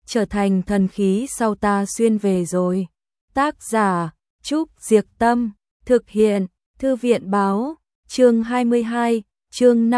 trở thành thần khí sau ta xuyên về rồi. Tác giả Trúc Diệc Tâm, thực hiện Thư viện Báo, chương 22, chương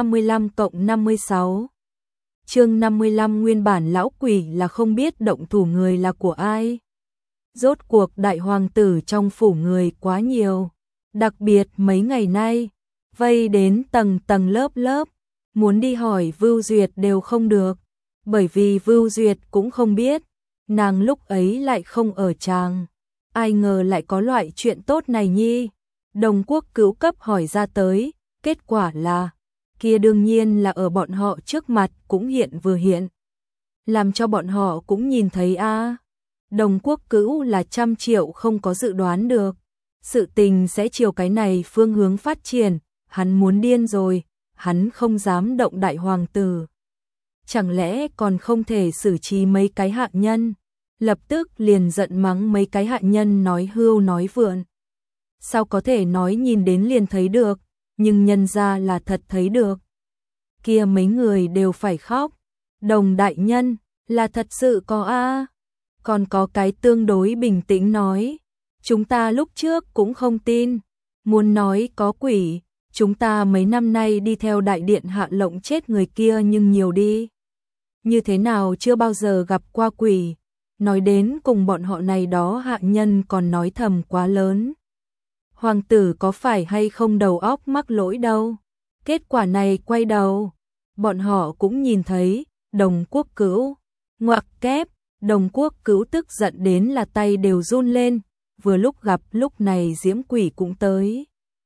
55+56. Chương 55 nguyên bản lão quỷ là không biết động thủ người là của ai. Rốt cuộc đại hoàng tử trong phủ người quá nhiều, đặc biệt mấy ngày nay, vây đến tầng tầng lớp lớp, muốn đi hỏi Vưu Duyệt đều không được, bởi vì Vưu Duyệt cũng không biết, nàng lúc ấy lại không ở tràng. Ai ngờ lại có loại chuyện tốt này nhi. Đồng Quốc Cữu cấp hỏi ra tới, kết quả là, kia đương nhiên là ở bọn họ trước mặt cũng hiện vừa hiện. Làm cho bọn họ cũng nhìn thấy a. Đồng Quốc Cữu là 100 triệu không có dự đoán được. Sự tình sẽ chiều cái này phương hướng phát triển, hắn muốn điên rồi, hắn không dám động đại hoàng tử. Chẳng lẽ còn không thể xử trí mấy cái hạ nhân? Lập tức liền giận mắng mấy cái hạ nhân nói hưu nói vượn. Sao có thể nói nhìn đến liền thấy được, nhưng nhân ra là thật thấy được. Kia mấy người đều phải khóc. Đồng đại nhân, là thật sự có a. Còn có cái tương đối bình tĩnh nói, chúng ta lúc trước cũng không tin, muốn nói có quỷ, chúng ta mấy năm nay đi theo đại điện hạ lộng chết người kia nhưng nhiều đi. Như thế nào chưa bao giờ gặp qua quỷ, nói đến cùng bọn họ này đó hạ nhân còn nói thầm quá lớn. Hoàng tử có phải hay không đầu óc mắc lỗi đâu. Kết quả này quay đầu, bọn họ cũng nhìn thấy, Đồng Quốc Cữu, ngoặc kép, Đồng Quốc Cữu tức giận đến là tay đều run lên, vừa lúc gặp lúc này Diễm Quỷ cũng tới.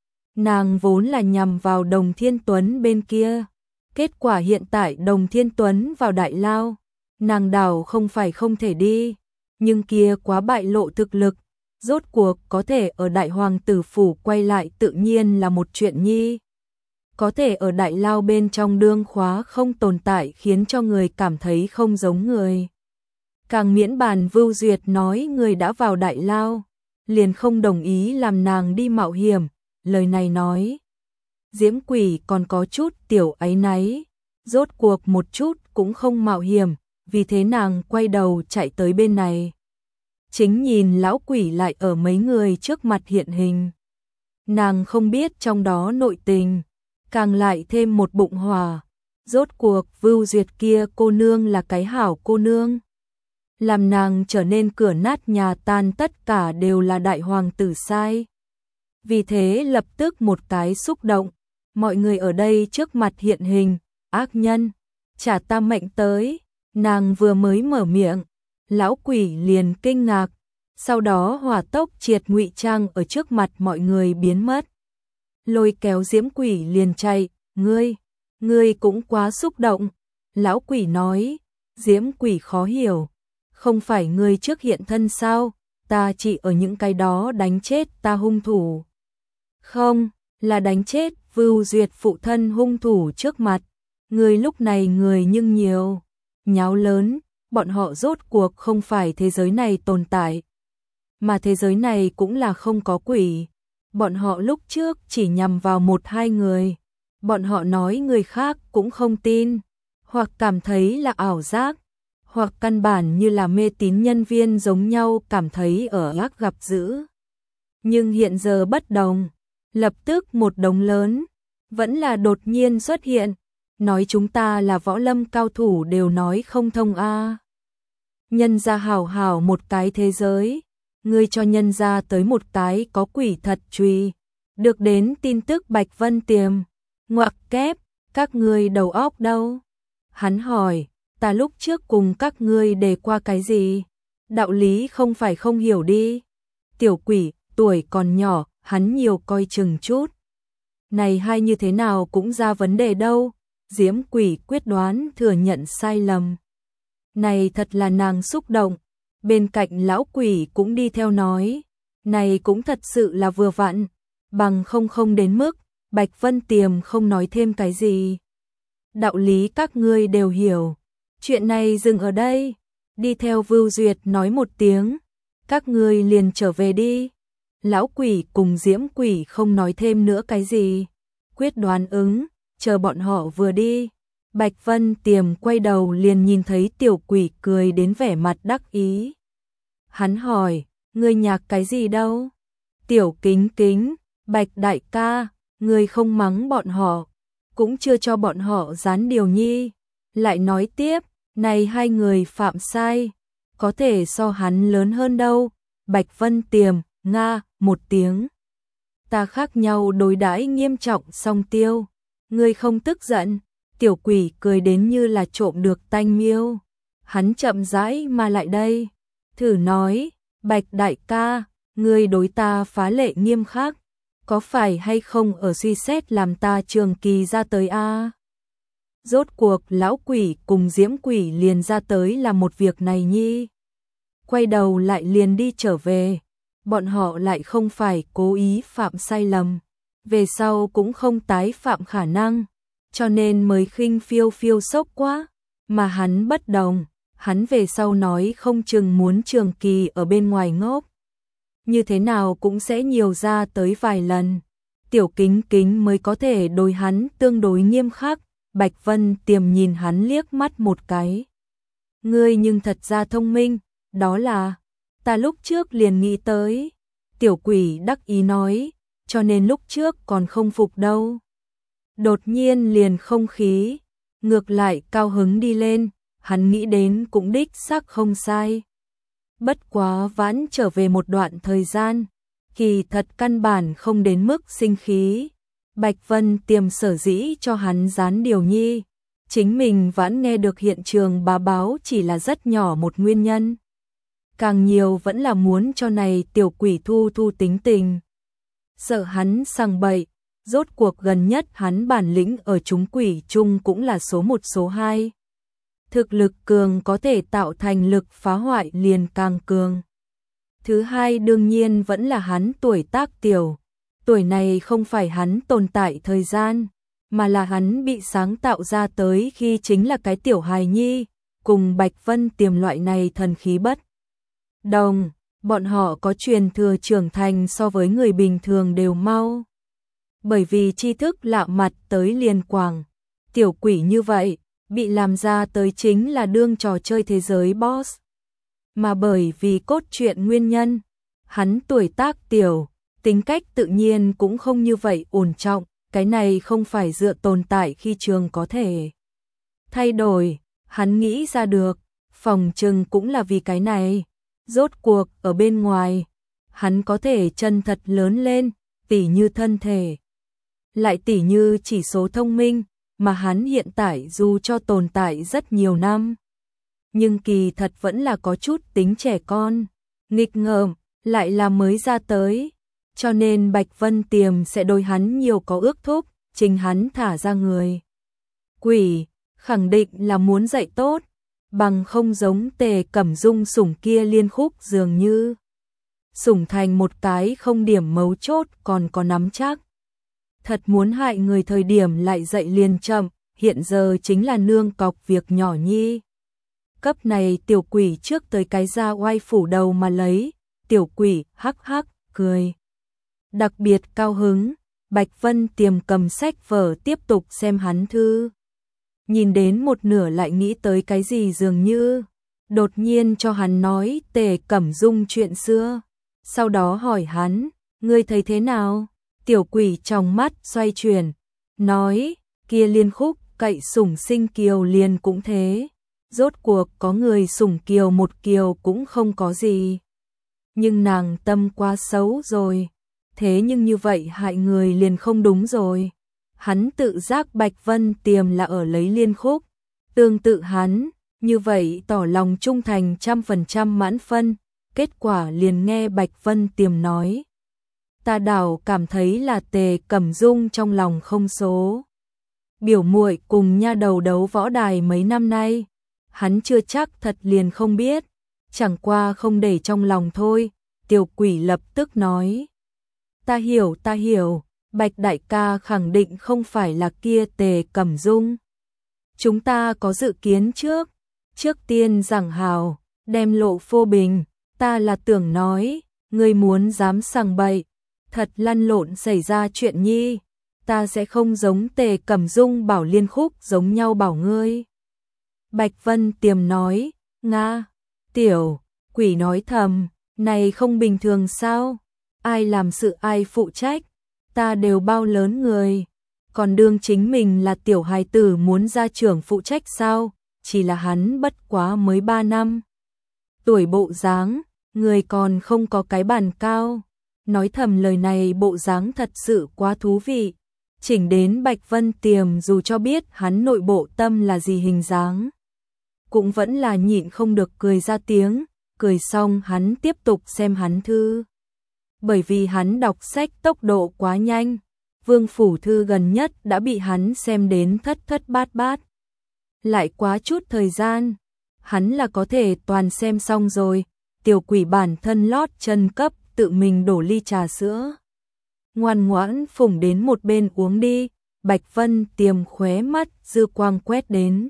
Nàng vốn là nhằm vào Đồng Thiên Tuấn bên kia, kết quả hiện tại Đồng Thiên Tuấn vào đại lao, nàng đảo không phải không thể đi, nhưng kia quá bại lộ thực lực, rốt cuộc có thể ở đại hoàng tử phủ quay lại tự nhiên là một chuyện nhi. Có thể ở đại lao bên trong đương khóa không tồn tại khiến cho người cảm thấy không giống người. Càng miễn bàn Vưu Duyệt nói người đã vào đại lao, liền không đồng ý làm nàng đi mạo hiểm, lời này nói. Diễm Quỷ còn có chút tiểu áy náy, rốt cuộc một chút cũng không mạo hiểm, vì thế nàng quay đầu chạy tới bên này. Chính nhìn lão quỷ lại ở mấy người trước mặt hiện hình. Nàng không biết trong đó nội tình, càng lại thêm một bụng hỏa. Rốt cuộc Vưu Duyệt kia cô nương là cái hảo cô nương. Làm nàng trở nên cửa nát nhà tan tất cả đều là đại hoàng tử sai. Vì thế lập tức một cái xúc động, mọi người ở đây trước mặt hiện hình, ác nhân, trả ta mệnh tới. Nàng vừa mới mở miệng, lão quỷ liền kinh ngạc, sau đó hỏa tốc triệt ngụy trang ở trước mặt mọi người biến mất. Lôi kéo Diễm Quỷ liền chạy, ngươi cũng quá xúc động. Lão quỷ nói, Diễm Quỷ khó hiểu, không phải ngươi trước hiện thân sao, ta chỉ ở những cái đó đánh chết ta hung thủ. Không, là đánh chết Vưu Duyệt phụ thân hung thủ trước mặt, ngươi lúc này người nhưng nhiều, nháo lớn, bọn họ rốt cuộc không phải thế giới này tồn tại, mà thế giới này cũng là không có quỷ. Bọn họ lúc trước chỉ nhằm vào một hai người, bọn họ nói người khác cũng không tin, hoặc cảm thấy là ảo giác, hoặc căn bản như là mê tín nhân viên giống nhau cảm thấy ở ác gặp dữ. Nhưng hiện giờ bất đồng, lập tức một đống lớn, vẫn là đột nhiên xuất hiện, nói chúng ta là võ lâm cao thủ đều nói không thông a. Nhân ra hảo hảo một cái thế giới, ngươi cho nhân ra tới một cái có quỷ thật truy, được đến tin tức Bạch Vân Tiềm, ngoặc kép, các ngươi đầu óc đâu? Hắn hỏi, ta lúc trước cùng các ngươi đề qua cái gì? Đạo lý không phải không hiểu đi. Tiểu quỷ, tuổi còn nhỏ, hắn nhiều coi chừng chút. Này hay như thế nào cũng ra vấn đề đâu. Diễm Quỷ quyết đoán thừa nhận sai lầm. Này thật là nàng xúc động. Bên cạnh lão quỷ cũng đi theo nói, này cũng thật sự là vừa vặn, bằng không đến mức, Bạch Vân Tiềm không nói thêm cái gì. Đạo lý các ngươi đều hiểu, chuyện này dừng ở đây, đi theo Vưu Duyệt nói một tiếng, các ngươi liền trở về đi. Lão quỷ cùng Diễm Quỷ không nói thêm nữa cái gì, quyết đoán ứng, chờ bọn họ vừa đi, Bạch Vân Tiềm quay đầu liền nhìn thấy tiểu quỷ cười đến vẻ mặt đắc ý. Hắn hỏi, ngươi nhạc cái gì đâu? Tiểu Kính Kính, Bạch đại ca, ngươi không mắng bọn họ, cũng chưa cho bọn họ dán điều nhi. Lại nói tiếp, này hai người phạm sai, có thể so hắn lớn hơn đâu. Bạch Vân Tiềm, nga, một tiếng. Ta khác nhau đối đãi nghiêm trọng song tiêu. Ngươi không tức giận. Tiểu quỷ cười đến như là trộm được tanh miêu. Hắn chậm rãi mà lại đây. Thử nói, Bạch đại ca, ngươi đối ta phá lệ nghiêm khắc. Có phải hay không ở suy xét làm ta trường kỳ ra tới a? Rốt cuộc lão quỷ cùng diễm quỷ liền ra tới là một việc này nhi. Quay đầu lại liền đi trở về. Bọn họ lại không phải cố ý phạm sai lầm. Về sau cũng không tái phạm khả năng. Cho nên mới khinh phiêu phiêu sốc quá. Mà hắn bất đồng. Hắn về sau nói không chừng muốn trường kỳ ở bên ngoài ngốc. Như thế nào cũng sẽ nhiều ra tới vài lần. Tiểu Kính Kính mới có thể đối hắn tương đối nghiêm khắc. Bạch Vân Tiềm nhìn hắn liếc mắt một cái. Ngươi nhưng thật ra thông minh, đó là, ta lúc trước liền nghĩ tới. Tiểu quỷ đắc ý nói, cho nên lúc trước còn không phục đâu. Đột nhiên liền không khí, ngược lại cao hứng đi lên, hắn nghĩ đến cũng đích xác không sai. Bất quá vãn trở về một đoạn thời gian, kỳ thật căn bản không đến mức sinh khí. Bạch Vân Tiềm sở dĩ cho hắn dán điều nhi, chính mình vẫn nghe được hiện trường báo chỉ là rất nhỏ một nguyên nhân. Càng nhiều vẫn là muốn cho này tiểu quỷ thu tính tình. Sợ hắn sằng bậy, rốt cuộc gần nhất hắn bản lĩnh ở chúng quỷ chung cũng là số 1 số 2. Thực lực cường có thể tạo thành lực phá hoại liền càng cường. Thứ hai đương nhiên vẫn là hắn tuổi tác tiểu. Tuổi này không phải hắn tồn tại thời gian, mà là hắn bị sáng tạo ra tới khi chính là cái tiểu hài nhi, cùng Bạch Vân Tiềm loại này thần khí bất đồng, bọn họ có truyền thừa trưởng thành so với người bình thường đều mau. Bởi vì tri thức lạ mặt tới liền quảng, tiểu quỷ như vậy, bị làm ra tới chính là đương trò chơi thế giới boss. Mà bởi vì cốt truyện nguyên nhân, hắn tuổi tác tiểu, tính cách tự nhiên cũng không như vậy ổn trọng, cái này không phải dựa tồn tại khi trường có thể thay đổi, hắn nghĩ ra được, phòng trừng cũng là vì cái này. Rốt cuộc ở bên ngoài, hắn có thể chân thật lớn lên, tỉ như thân thể, lại tỉ như chỉ số thông minh, mà hắn hiện tại dù cho tồn tại rất nhiều năm, nhưng kỳ thật vẫn là có chút tính trẻ con, nghịch ngợm, lại là mới ra tới. Cho nên Bạch Vân Tiềm sẽ đối hắn nhiều có ước thúc, chính hắn thả ra người. Quỷ, khẳng định là muốn dạy tốt, bằng không giống Tề Cẩm Dung sủng kia liên khúc dường như. Sủng thành một cái không điểm mấu chốt còn có nắm chắc. Thật muốn hại người thời điểm lại dạy liền chậm, hiện giờ chính là nương cọc việc nhỏ nhi. Cấp này tiểu quỷ trước tới cái ra oai phủ đầu mà lấy, tiểu quỷ hắc hắc, cười. Đặc biệt cao hứng, Bạch Vân Tiềm cầm sách vở tiếp tục xem hắn thư. Nhìn đến một nửa lại nghĩ tới cái gì dường như, đột nhiên cho hắn nói Tề Cẩm Dung chuyện xưa. Sau đó hỏi hắn, ngươi thấy thế nào? Tiểu quỷ trong mắt xoay chuyển, nói, kia liên khúc cậy sủng sinh kiều liền cũng thế. Rốt cuộc có người sủng kiều một kiều cũng không có gì. Nhưng nàng tâm quá xấu rồi. Thế nhưng như vậy hại người liền không đúng rồi. Hắn tự giác Bạch Vân Tiềm là ở lấy liên khúc. Tương tự hắn, như vậy tỏ lòng trung thành 100% mãn phân. Kết quả liền nghe Bạch Vân Tiềm nói. Ta đảo cảm thấy là Tề Cẩm Dung trong lòng không số. Biểu muội cùng nha đầu đấu võ đài mấy năm nay. Hắn chưa chắc thật liền không biết. Chẳng qua không để trong lòng thôi. Tiểu quỷ lập tức nói. Ta hiểu, Bạch đại ca khẳng định không phải là kia Tề Cẩm Dung. Chúng ta có dự kiến trước tiên giảng hào, đem lộ phô bình, ta là tưởng nói, ngươi muốn dám sằng bậy, thật lăn lộn xảy ra chuyện nhi, ta sẽ không giống Tề Cẩm Dung bảo liên khúc giống nhau bảo ngươi. Bạch Vân Tiềm nói, Nga, tiểu, quỷ nói thầm, này không bình thường sao, ai làm sự ai phụ trách, ta đều bao lớn người, còn đương chính mình là tiểu hài tử muốn ra trưởng phụ trách sao, chỉ là hắn bất quá mới 3 năm. Tuổi bộ dáng, người còn không có cái bàn cao, nói thầm lời này bộ dáng thật sự quá thú vị, chỉnh đến Bạch Vân Tiềm dù cho biết hắn nội bộ tâm là gì hình dáng, cũng vẫn là nhịn không được cười ra tiếng, cười xong hắn tiếp tục xem hắn thư. Bởi vì hắn đọc sách tốc độ quá nhanh, Vương Phủ Thư gần nhất đã bị hắn xem đến thất thất bát bát. Lại quá chút thời gian, hắn là có thể toàn xem xong rồi, tiểu quỷ bản thân lót chân cấp tự mình đổ ly trà sữa. Ngoan ngoãn phủng đến một bên uống đi, Bạch Vân Tiềm khóe mắt dư quang quét đến.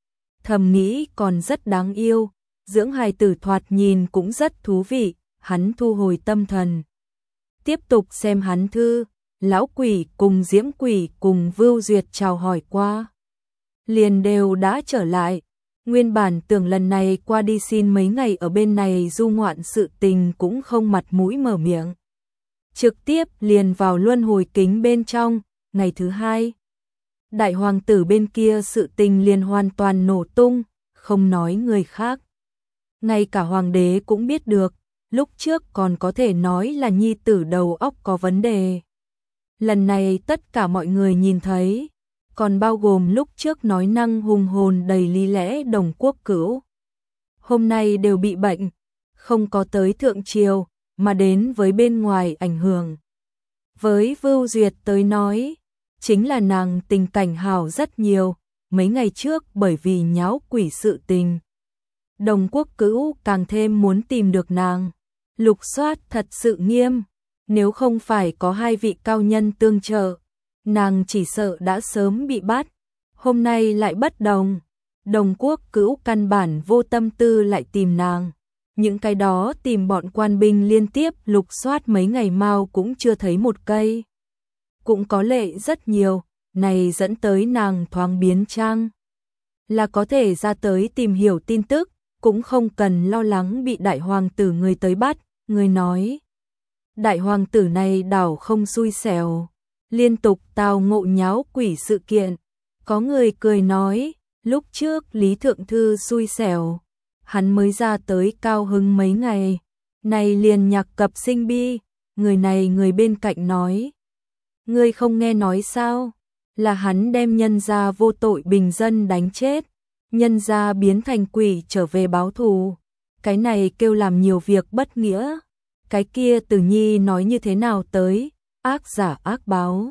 Thầm nghĩ còn rất đáng yêu, dưỡng hài tử thoạt nhìn cũng rất thú vị, hắn thu hồi tâm thần. Tiếp tục xem hắn thư, lão quỷ cùng diễm quỷ cùng Vưu Duyệt chào hỏi qua. Liền đều đã trở lại, nguyên bản tưởng lần này qua đi xin mấy ngày ở bên này du ngoạn sự tình cũng không mặt mũi mở miệng. Trực tiếp liền vào luân hồi kính bên trong, ngày thứ 2. Đại hoàng tử bên kia sự tình liền hoàn toàn nổ tung, không nói người khác. Ngay cả hoàng đế cũng biết được, lúc trước còn có thể nói là nhi tử đầu óc có vấn đề. Lần này tất cả mọi người nhìn thấy, còn bao gồm lúc trước nói năng hùng hồn đầy lý lẽ Đồng Quốc Cửu. Hôm nay đều bị bệnh, không có tới thượng triều, mà đến với bên ngoài ảnh hưởng. Với Vưu Duyệt tới nói, chính là nàng tình cảnh hảo rất nhiều, mấy ngày trước bởi vì nháo quỷ sự tình. Đồng Quốc Cửu càng thêm muốn tìm được nàng, lục soát thật sự nghiêm, nếu không phải có 2 vị cao nhân tương trợ, nàng chỉ sợ đã sớm bị bắt. Hôm nay lại bất đồng, Đồng Quốc Cửu căn bản vô tâm tư lại tìm nàng. Những cái đó tìm bọn quan binh liên tiếp lục soát mấy ngày mau cũng chưa thấy một cây. Cũng có lệ rất nhiều, này dẫn tới nàng thoáng biến trang. Là có thể ra tới tìm hiểu tin tức, cũng không cần lo lắng bị đại hoàng tử người tới bắt, người nói. Đại hoàng tử này đảo không xui xẻo, liên tục tao ngộ nháo quỷ sự kiện. Có người cười nói, lúc trước Lý Thượng Thư xui xẻo, hắn mới ra tới cao hứng mấy ngày, này liền nhạc cập sinh bi, người này người bên cạnh nói. Ngươi không nghe nói sao, là hắn đem nhân gia vô tội bình dân đánh chết, nhân gia biến thành quỷ trở về báo thù, cái này kêu làm nhiều việc bất nghĩa, cái kia Tử Nhi nói như thế nào tới, ác giả ác báo.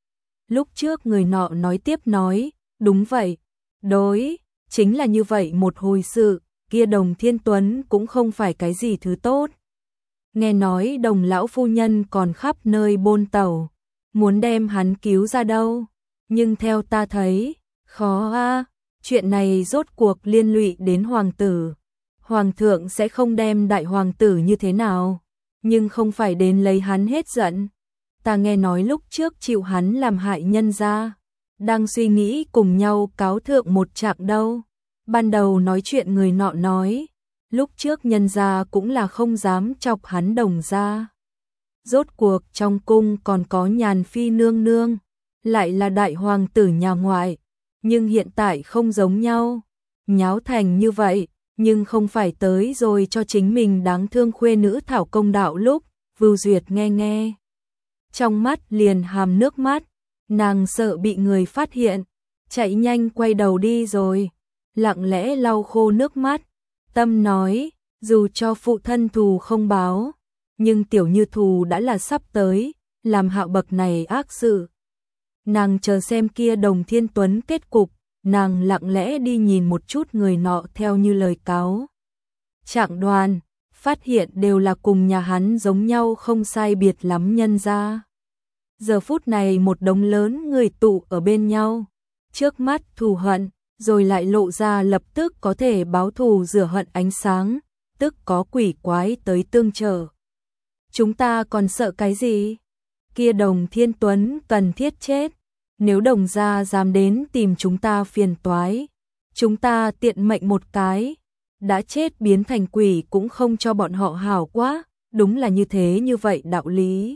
Lúc trước người nọ nói tiếp nói, đúng vậy, đối, chính là như vậy một hồi sự, kia Đồng Thiên Tuấn cũng không phải cái gì thứ tốt. Nghe nói Đồng lão phu nhân còn khắp nơi bôn tẩu, muốn đem hắn cứu ra đâu, nhưng theo ta thấy, khó a, chuyện này rốt cuộc liên lụy đến hoàng tử. Hoàng thượng sẽ không đem đại hoàng tử như thế nào, nhưng không phải đến lấy hắn hết giận. Ta nghe nói lúc trước chịu hắn làm hại nhân gia, đang suy nghĩ cùng nhau cáo thượng một trạng đâu. Ban đầu nói chuyện người nọ nói, lúc trước nhân gia cũng là không dám chọc hắn Đồng gia. Rốt cuộc trong cung còn có Nhàn Phi nương nương, lại là đại hoàng tử nhà ngoại, nhưng hiện tại không giống nhau, nháo thành như vậy, nhưng không phải tới rồi cho chính mình đáng thương khuê nữ thảo công đạo lúc. Vưu Duyệt nghe nghe, trong mắt liền hàm nước mắt, nàng sợ bị người phát hiện, chạy nhanh quay đầu đi rồi, lặng lẽ lau khô nước mắt, tâm nói, dù cho phụ thân thù không báo, nhưng tiểu như thù đã là sắp tới, làm hạo bậc này ác sự. Nàng chờ xem kia Đồng Thiên Tuấn kết cục, nàng lặng lẽ đi nhìn một chút người nọ theo như lời cáo. Trạng đoàn, phát hiện đều là cùng nhà hắn giống nhau không sai biệt lắm nhân ra. Giờ phút này một đống lớn người tụ ở bên nhau, trước mắt thù hận, rồi lại lộ ra lập tức có thể báo thù rửa hận ánh sáng, tức có quỷ quái tới tương trợ. Chúng ta còn sợ cái gì? kia Đồng Thiên Tuấn cần thiết chết. Nếu Đồng gia dám đến tìm chúng ta phiền toái, chúng ta tiện mệnh một cái, đã chết biến thành quỷ cũng không cho bọn họ hảo quá, đúng là như thế như vậy đạo lý.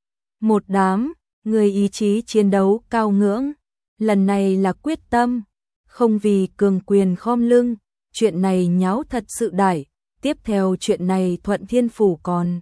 Một đám người ý chí chiến đấu cao ngưỡng, lần này là quyết tâm, không vì cường quyền khom lưng, chuyện này nháo thật sự đại, tiếp theo chuyện này Thuận Thiên Phủ còn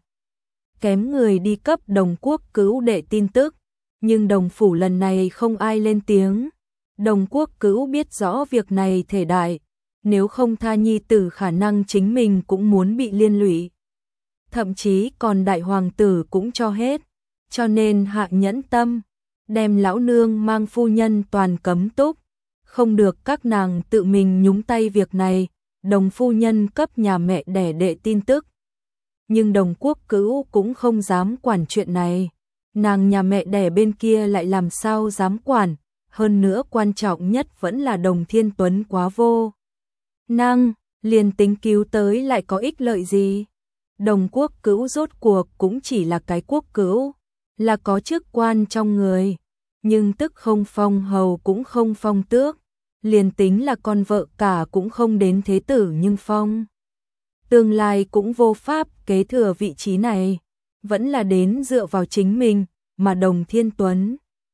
kém người đi cấp Đồng Quốc Cữu để tin tức, nhưng Đồng Phủ lần này không ai lên tiếng. Đồng Quốc Cữu biết rõ việc này thể đại, nếu không tha nhi tử khả năng chính mình cũng muốn bị liên lụy. Thậm chí còn đại hoàng tử cũng cho hết, cho nên hạ nhẫn tâm, đem lão nương mang phu nhân toàn cấm túc, không được các nàng tự mình nhúng tay việc này. Đồng phu nhân cấp nhà mẹ đẻ đệ tin tức, nhưng Đồng Quốc Cữu cũng không dám quản chuyện này, nàng nhà mẹ đẻ bên kia lại làm sao dám quản, hơn nữa quan trọng nhất vẫn là Đồng Thiên Tuấn quá vô năng, liền tính cứu tới lại có ích lợi gì. Đồng Quốc Cữu rốt cuộc cũng chỉ là cái quốc cữu, là có chức quan trong người, nhưng tức không phong hầu cũng không phong tước, liền tính là con vợ cả cũng không đến thế tử nhưng phong. Tương lai cũng vô pháp kế thừa vị trí này, vẫn là đến dựa vào chính mình, mà Đồng Thiên Tuấn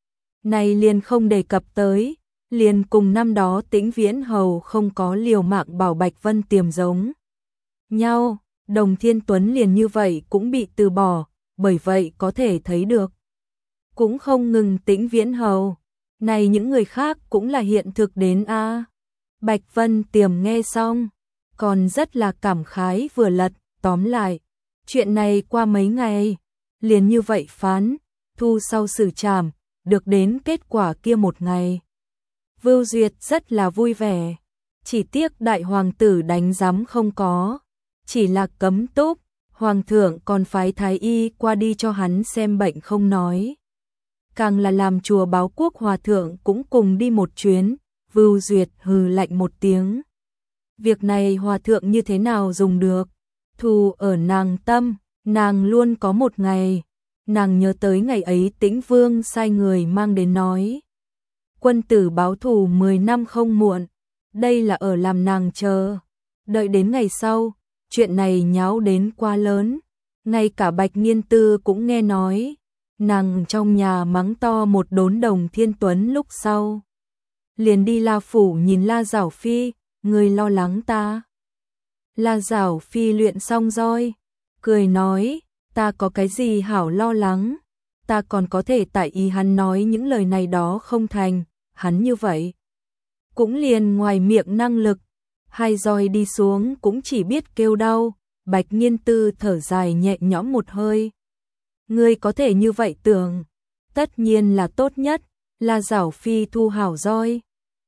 này liền không đề cập tới, liền cùng năm đó Tĩnh Viễn Hầu không có liều mạng bảo Bạch Vân Tiềm giống nhau, Đồng Thiên Tuấn liền như vậy cũng bị từ bỏ, bởi vậy có thể thấy được. Cũng không ngừng Tĩnh Viễn Hầu, này những người khác cũng là hiện thực đến a. Bạch Vân Tiềm nghe xong, còn rất là cảm khái vừa lật, tóm lại, chuyện này qua mấy ngày, liền như vậy phán, thu sau xử trảm, được đến kết quả kia một ngày. Vưu Duyệt rất là vui vẻ, chỉ tiếc đại hoàng tử đánh giám không có, chỉ là cấm túc, hoàng thượng còn phái thái y qua đi cho hắn xem bệnh không nói. Càng là làm chùa Báo Quốc hòa thượng cũng cùng đi một chuyến, Vưu Duyệt hừ lạnh một tiếng. Việc này hòa thượng như thế nào dùng được, thù ở nàng tâm, nàng luôn có một ngày, nàng nhớ tới ngày ấy Tĩnh Vương sai người mang đến nói. Quân tử báo thù 10 năm không muộn, đây là ở làm nàng chờ, đợi đến ngày sau, chuyện này nháo đến quá lớn, ngay cả Bạch Niên Tư cũng nghe nói, nàng trong nhà mắng to một đốn Đồng Thiên Tuấn lúc sau. Liền đi La Phủ nhìn La Giảo Phi, người lo lắng ta. La Giảo Phi luyện xong roi, cười nói, ta có cái gì hảo lo lắng, ta còn có thể tại ý hắn nói những lời này đó không thành, hắn như vậy. Cũng liền ngoài miệng năng lực, hai roi đi xuống cũng chỉ biết kêu đau, Bạch Nghiên Tư thở dài nhẹ nhõm một hơi. Ngươi có thể như vậy tưởng, tất nhiên là tốt nhất, La Giảo Phi thu hảo roi.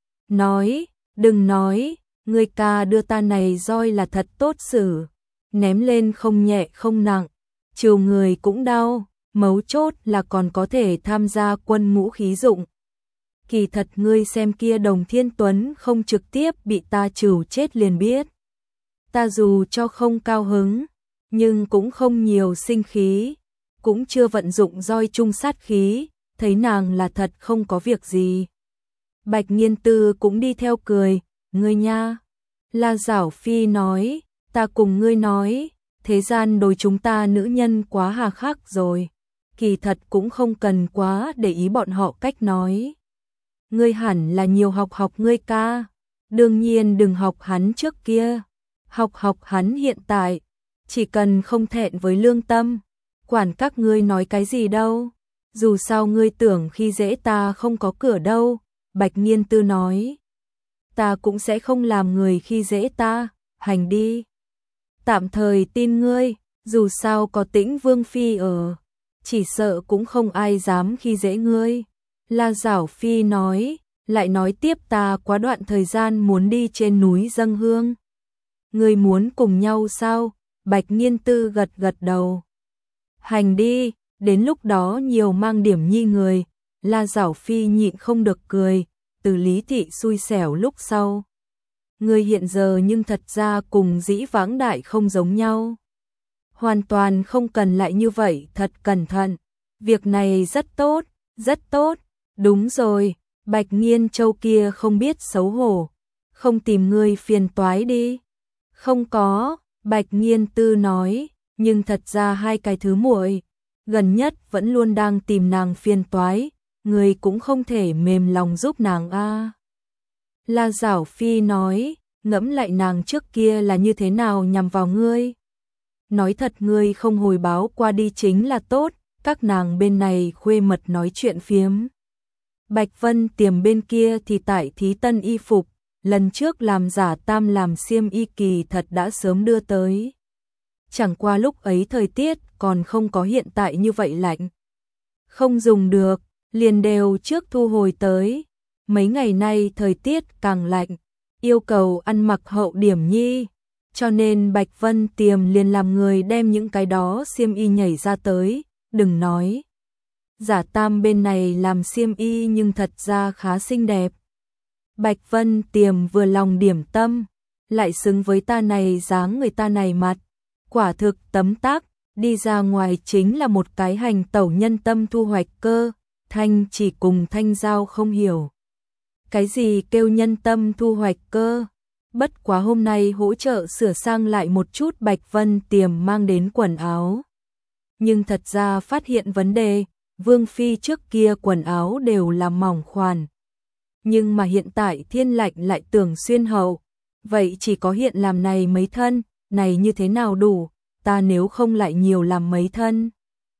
Nói, đừng nói, ngươi ca đưa ta này roi là thật tốt xử, ném lên không nhẹ không nặng, chiều người cũng đau, mấu chốt là còn có thể tham gia quân ngũ khí dụng. Kỳ thật ngươi xem kia Đồng Thiên Tuấn không trực tiếp bị ta trừ chết liền biết. Ta dù cho không cao hứng, nhưng cũng không nhiều sinh khí, cũng chưa vận dụng roi chung sát khí, thấy nàng là thật không có việc gì. Bạch Nghiên Tư cũng đi theo cười, ngươi nha. La Giảo Phi nói, ta cùng ngươi nói, thế gian đối chúng ta nữ nhân quá hà khắc rồi, kỳ thật cũng không cần quá để ý bọn họ cách nói. Ngươi hẳn là nhiều học học ngươi ca, đương nhiên đừng học hắn trước kia, học hắn hiện tại, chỉ cần không thẹn với lương tâm, quản các ngươi nói cái gì đâu, dù sao ngươi tưởng khi dễ ta không có cửa đâu. Bạch Nghiên Tư nói, ta cũng sẽ không làm người khi dễ ta, hành đi. Tạm thời tin ngươi, dù sao có Tĩnh Vương Phi ở, chỉ sợ cũng không ai dám khi dễ ngươi. La Giảo Phi nói, lại nói tiếp ta quá đoạn thời gian muốn đi trên núi dâng hương. Ngươi muốn cùng nhau sao? Bạch Nghiên Tư gật gật đầu. Hành đi, đến lúc đó nhiều mang điểm nhi người. La Giảo Phi nhịn không được cười, từ Lý thị xui xẻo lúc sau. Ngươi hiện giờ nhưng thật ra cùng dĩ vãng đại không giống nhau. Hoàn toàn không cần lại như vậy, thật cẩn thận. Việc này rất tốt, rất tốt. Đúng rồi, Bạch Nghiên Châu kia không biết xấu hổ, không tìm ngươi phiền toái đi. Không có, Bạch Nghiên Tư nói, nhưng thật ra hai cái thứ muội gần nhất vẫn luôn đang tìm nàng phiền toái, ngươi cũng không thể mềm lòng giúp nàng a. La Giảo Phi nói, ngẫm lại nàng trước kia là như thế nào nhằm vào ngươi. Nói thật ngươi không hồi báo qua đi chính là tốt, các nàng bên này khuê mật nói chuyện phiếm. Bạch Vân Tiềm bên kia thì tại thí tân y phục, lần trước làm giả tam làm xiêm y kỳ thật đã sớm đưa tới. Chẳng qua lúc ấy thời tiết còn không có hiện tại như vậy lạnh. Không dùng được, liền đều trước thu hồi tới. Mấy ngày nay thời tiết càng lạnh, yêu cầu ăn mặc hậu điểm nhi. Cho nên Bạch Vân Tiềm liền làm người đem những cái đó xiêm y nhảy ra tới, đừng nói. Giả tam bên này làm xiêm y nhưng thật ra khá xinh đẹp. Bạch Vân Tiềm vừa lòng điểm tâm, lại xứng với ta này dáng người ta này mặt. Quả thực tấm tắc, đi ra ngoài chính là một cái hành tẩu nhân tâm thu hoạch cơ, Thanh chỉ cùng Thanh Giao không hiểu. Cái gì kêu nhân tâm thu hoạch cơ? Bất quá hôm nay hỗ trợ sửa sang lại một chút Bạch Vân Tiềm mang đến quần áo. Nhưng thật ra phát hiện vấn đề, Vương Phi trước kia quần áo đều là mỏng khoản. Nhưng mà hiện tại thiên lạnh lại tưởng xuyên hậu, vậy chỉ có hiện làm này mấy thân, này như thế nào đủ, ta nếu không lại nhiều làm mấy thân.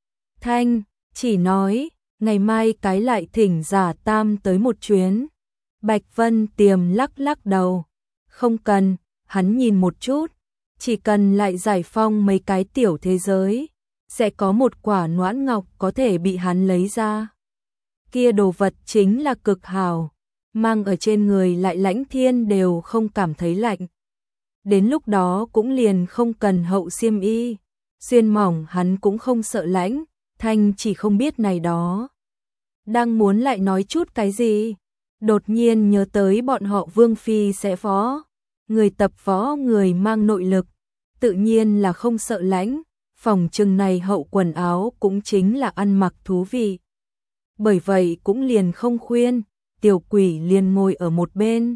Thanh, chỉ nói, ngày mai cái lại thỉnh giả tam tới một chuyến. Bạch Vân Tiềm lắc lắc đầu. Không cần, hắn nhìn một chút, chỉ cần lại giải phong mấy cái tiểu thế giới, sẽ có một quả noãn ngọc có thể bị hắn lấy ra. Kia đồ vật chính là cực hảo, mang ở trên người lại lãnh thiên đều không cảm thấy lạnh. Đến lúc đó cũng liền không cần hậu xiêm y, xuyên mỏng hắn cũng không sợ lãnh, Thanh chỉ không biết này đó. Đang muốn lại nói chút cái gì, đột nhiên nhớ tới bọn họ Vương Phi sẽ phó. Người tập võ người mang nội lực, tự nhiên là không sợ lãnh, phòng trừng này hậu quần áo cũng chính là ăn mặc thú vị. Bởi vậy cũng liền không khuyên, tiểu quỷ liền ngồi ở một bên.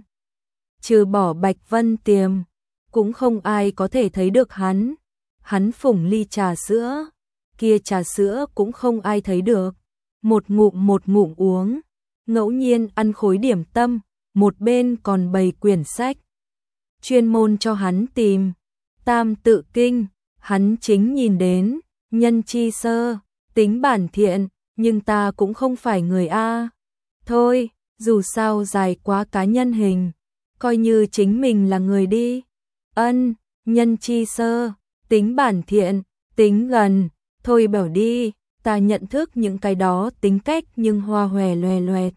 Trừ bỏ Bạch Vân Tiềm, cũng không ai có thể thấy được hắn. Hắn phủng ly trà sữa, kia trà sữa cũng không ai thấy được. Một ngụm uống, ngẫu nhiên ăn khối điểm tâm, một bên còn bày quyển sách. Chuyên môn cho hắn tìm, Tam Tự Kinh, hắn chính nhìn đến, nhân chi sơ, tính bản thiện, nhưng ta cũng không phải người A. Thôi, dù sao dài quá cá nhân hình, coi như chính mình là người đi. Ân, nhân chi sơ, tính bản thiện, tính gần, thôi bảo đi, ta nhận thức những cái đó tính cách nhưng hoa hòe loè loẹt.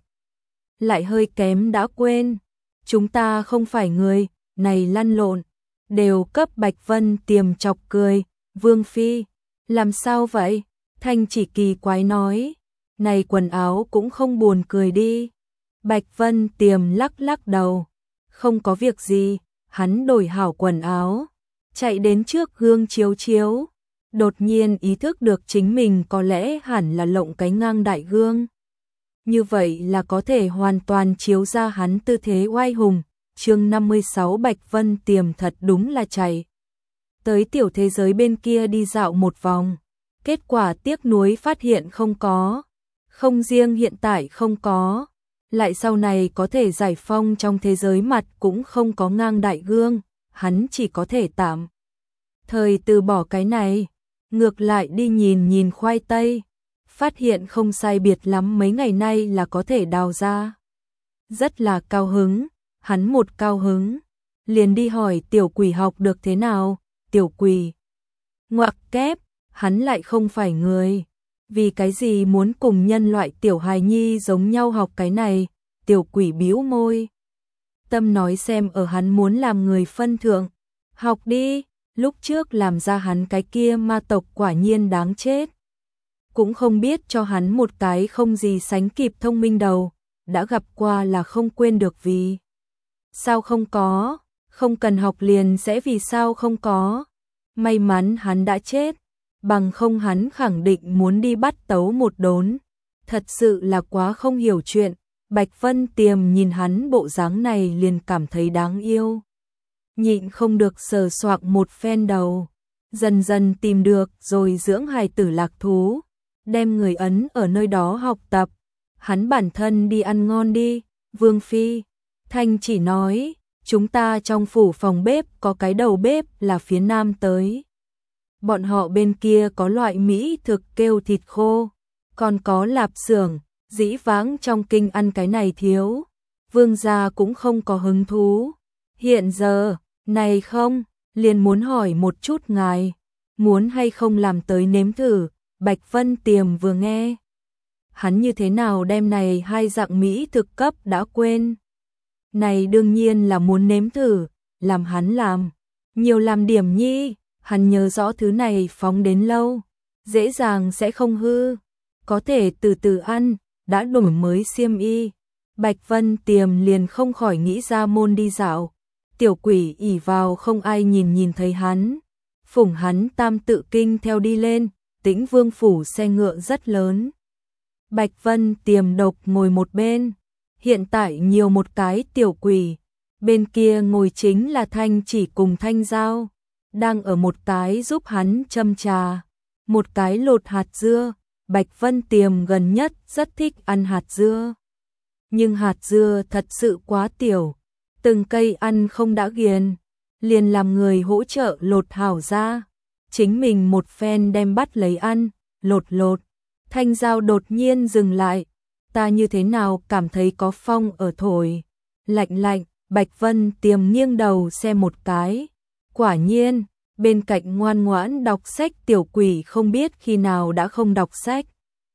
Lại hơi kém đã quên, chúng ta không phải người, này lăn lộn, đều cấp Bạch Vân Tiềm chọc cười. Vương Phi, làm sao vậy? Thanh chỉ kỳ quái nói, này quần áo cũng không buồn cười đi. Bạch Vân Tiềm lắc lắc đầu, không có việc gì, hắn đổi hảo quần áo, chạy đến trước gương chiếu chiếu, đột nhiên ý thức được chính mình có lẽ hẳn là lộng cái ngang đại gương. Như vậy là có thể hoàn toàn chiếu ra hắn tư thế oai hùng. Chương 56 Bạch Vân Tiềm thật đúng là chạy tới tiểu thế giới bên kia đi dạo một vòng, kết quả tiếc nuối phát hiện không có, không riêng hiện tại không có, lại sau này có thể giải phong trong thế giới mặt cũng không có ngang đại gương, hắn chỉ có thể tạm thời từ bỏ cái này, ngược lại đi nhìn khoai tây, phát hiện không sai biệt lắm mấy ngày nay là có thể đào ra. Rất là cao hứng, hắn một cao hứng, liền đi hỏi tiểu quỷ học được thế nào, tiểu quỷ. Ngoặc kép, hắn lại không phải người, vì cái gì muốn cùng nhân loại tiểu hài nhi giống nhau học cái này, tiểu quỷ bĩu môi. Tâm nói xem ở hắn muốn làm người phân thượng, học đi, lúc trước làm ra hắn cái kia ma tộc quả nhiên đáng chết. Cũng không biết cho hắn một cái không gì sánh kịp thông minh đầu, đã gặp qua là không quên được vì. Sao không có, không cần học liền sẽ vì sao không có. May mắn hắn đã chết, bằng không hắn khẳng định muốn đi bắt tấu một đốn. Thật sự là quá không hiểu chuyện, Bạch Vân Tiềm nhìn hắn bộ dáng này liền cảm thấy đáng yêu. Nhịn không được sờ soạng một phen đầu, dần dần tìm được rồi dưỡng hài tử lạc thú, đem người Ấn ở nơi đó học tập. Hắn bản thân đi ăn ngon đi, Vương Phi. Thanh chỉ nói, chúng ta trong phủ phòng bếp có cái đầu bếp là phía nam tới. Bọn họ bên kia có loại mỹ thực kêu thịt khô, còn có lạp xưởng, dĩ vãng trong kinh ăn cái này thiếu. Vương gia cũng không có hứng thú. Hiện giờ, này không, liền muốn hỏi một chút ngài, muốn hay không làm tới nếm thử. Bạch Vân Tiềm vừa nghe, hắn như thế nào đem này hai dạng mỹ thực cấp đã quên. Này đương nhiên là muốn nếm thử, làm hắn làm, nhiều làm điểm nhi, hắn nhớ rõ thứ này phóng đến lâu, dễ dàng sẽ không hư, có thể từ từ ăn, đã đổi mới xiêm y. Bạch Vân Tiềm liền không khỏi nghĩ ra môn đi dạo, tiểu quỷ ỉ vào không ai nhìn thấy hắn, phủng hắn tam tự kinh theo đi lên. Tĩnh Vương phủ xe ngựa rất lớn. Bạch Vân Tiềm độc ngồi một bên, hiện tại nhiều một cái tiểu quỷ, bên kia ngồi chính là Thanh Chỉ cùng Thanh Giao, đang ở một cái giúp hắn châm trà, một cái lột hạt dưa. Bạch Vân Tiềm gần nhất rất thích ăn hạt dưa, nhưng hạt dưa thật sự quá tiểu, từng cây ăn không đã ghiền, liền làm người hỗ trợ lột hảo ra. Chính mình một phen đem bắt lấy ăn, lột. Thanh Giao đột nhiên dừng lại, ta như thế nào cảm thấy có phong ở thổi, lạnh. Bạch Vân Tiềm nghiêng đầu xem một cái, quả nhiên, bên cạnh ngoan ngoãn đọc sách tiểu quỷ không biết khi nào đã không đọc sách,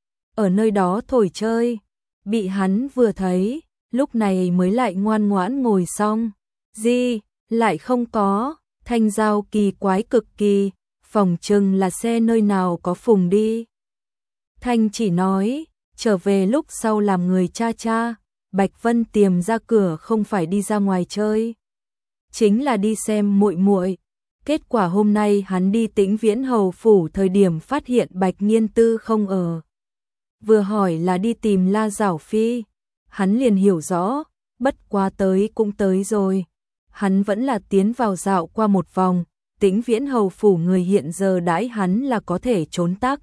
ở nơi đó thổi chơi, bị hắn vừa thấy, lúc này mới lại ngoan ngoãn ngồi xong. Gì, lại không có. Thanh Giao kỳ quái cực kỳ, phòng chừng là xe nơi nào có phùng đi. Thanh chỉ nói, trở về lúc sau làm người cha. Bạch Vân Tiềm ra cửa không phải đi ra ngoài chơi, chính là đi xem muội. Kết quả hôm nay hắn đi Tĩnh Viễn hầu phủ thời điểm phát hiện Bạch Nghiên Tư không ở. Vừa hỏi là đi tìm La Giảo Phi, hắn liền hiểu rõ, bất quá tới cũng tới rồi. Hắn vẫn là tiến vào dạo qua một vòng, Tĩnh Viễn hầu phủ người hiện giờ đãi hắn là có thể trốn tắc.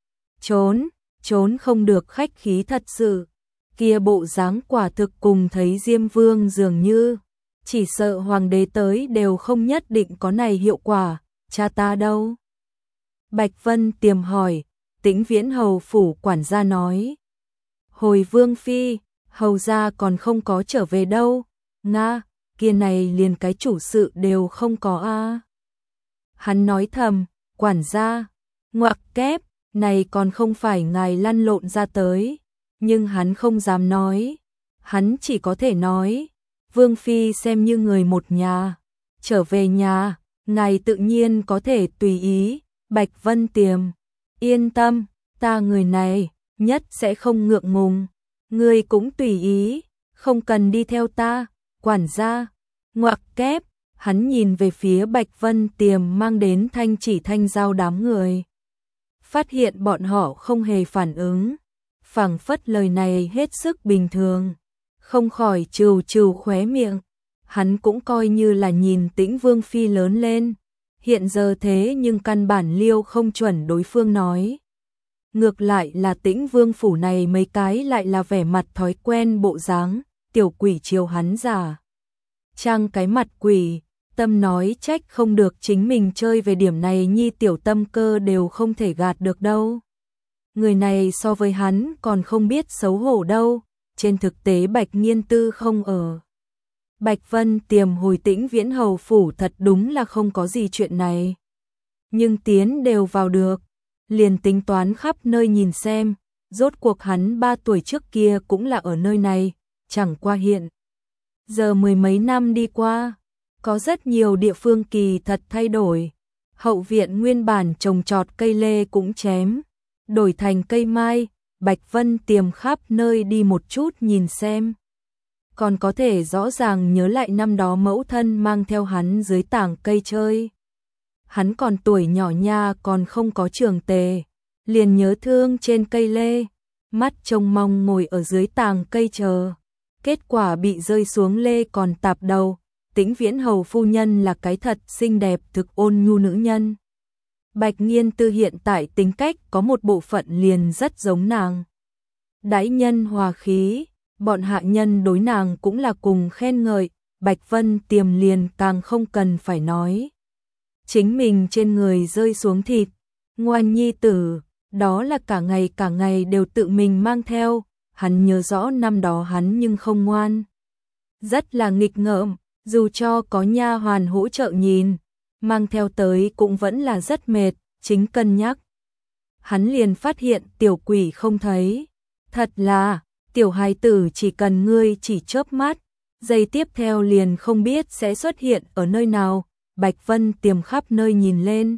Trốn không được khách khí thật sự, kia bộ dáng quả thực cùng thấy Diêm Vương dường như, chỉ sợ hoàng đế tới đều không nhất định có này hiệu quả, cha ta đâu? Bạch Vân Tiềm hỏi, Tĩnh Viễn hầu phủ quản gia nói. Hồi Vương Phi, hầu gia còn không có trở về đâu, nga, kia này liền cái chủ sự đều không có a. Hắn nói thầm, quản gia, ngoặc kép, này còn không phải ngài lăn lộn ra tới, nhưng hắn không dám nói, hắn chỉ có thể nói, Vương Phi xem như người một nhà, trở về nhà, ngài tự nhiên có thể tùy ý. Bạch Vân Tiềm, yên tâm, ta người này, nhất sẽ không ngượng ngùng, ngươi cũng tùy ý, không cần đi theo ta, quản gia, ngoặc kép, hắn nhìn về phía Bạch Vân Tiềm mang đến Thanh Chỉ Thanh Giao đám người. Phát hiện bọn họ không hề phản ứng, phảng phất lời này hết sức bình thường, không khỏi trừ khóe miệng, hắn cũng coi như là nhìn Tĩnh Vương Phi lớn lên, hiện giờ thế nhưng căn bản liêu không chuẩn đối phương nói. Ngược lại là Tĩnh Vương phủ này mấy cái lại là vẻ mặt thói quen bộ dáng, tiểu quỷ chiều hắn giả. Trang cái mặt quỷ, tâm nói trách không được chính mình chơi về điểm này nhi tiểu tâm cơ đều không thể gạt được đâu. Người này so với hắn còn không biết xấu hổ đâu, trên thực tế Bạch Nghiên Tư không ở. Bạch Vân Tiềm hồi Tĩnh Viễn hầu phủ thật đúng là không có gì chuyện này. Nhưng tiến đều vào được, liền tính toán khắp nơi nhìn xem, rốt cuộc hắn 3 tuổi trước kia cũng là ở nơi này, chẳng qua hiện. Giờ mười mấy năm đi qua, có rất nhiều địa phương kỳ thật thay đổi. Hậu viện nguyên bản trồng trọt cây lê cũng chém, đổi thành cây mai. Bạch Vân Tiềm khắp nơi đi một chút nhìn xem, còn có thể rõ ràng nhớ lại năm đó mẫu thân mang theo hắn dưới tảng cây chơi. Hắn còn tuổi nhỏ nha, còn không có trường tề, liền nhớ thương trên cây lê, mắt trông mong ngồi ở dưới tàng cây chờ. Kết quả bị rơi xuống lê còn tạp đầu. Tĩnh Viễn Hầu phu nhân là cái thật xinh đẹp thực ôn nhu nữ nhân. Bạch Nghiên Tư hiện tại tính cách có một bộ phận liền rất giống nàng. Đãi nhân hòa khí, bọn hạ nhân đối nàng cũng là cùng khen ngợi, Bạch Vân Tiềm liền càng không cần phải nói. Chính mình trên người rơi xuống thịt, ngoan nhi tử, đó là cả ngày đều tự mình mang theo, hắn nhớ rõ năm đó hắn nhưng không ngoan. Rất là nghịch ngợm, dù cho có nha hoàn hỗ trợ nhìn, mang theo tới cũng vẫn là rất mệt, chính cân nhắc. Hắn liền phát hiện tiểu quỷ không thấy. Thật là, tiểu hài tử chỉ cần ngươi chỉ chớp mắt, giây tiếp theo liền không biết sẽ xuất hiện ở nơi nào. Bạch Vân Tiềm khắp nơi nhìn lên.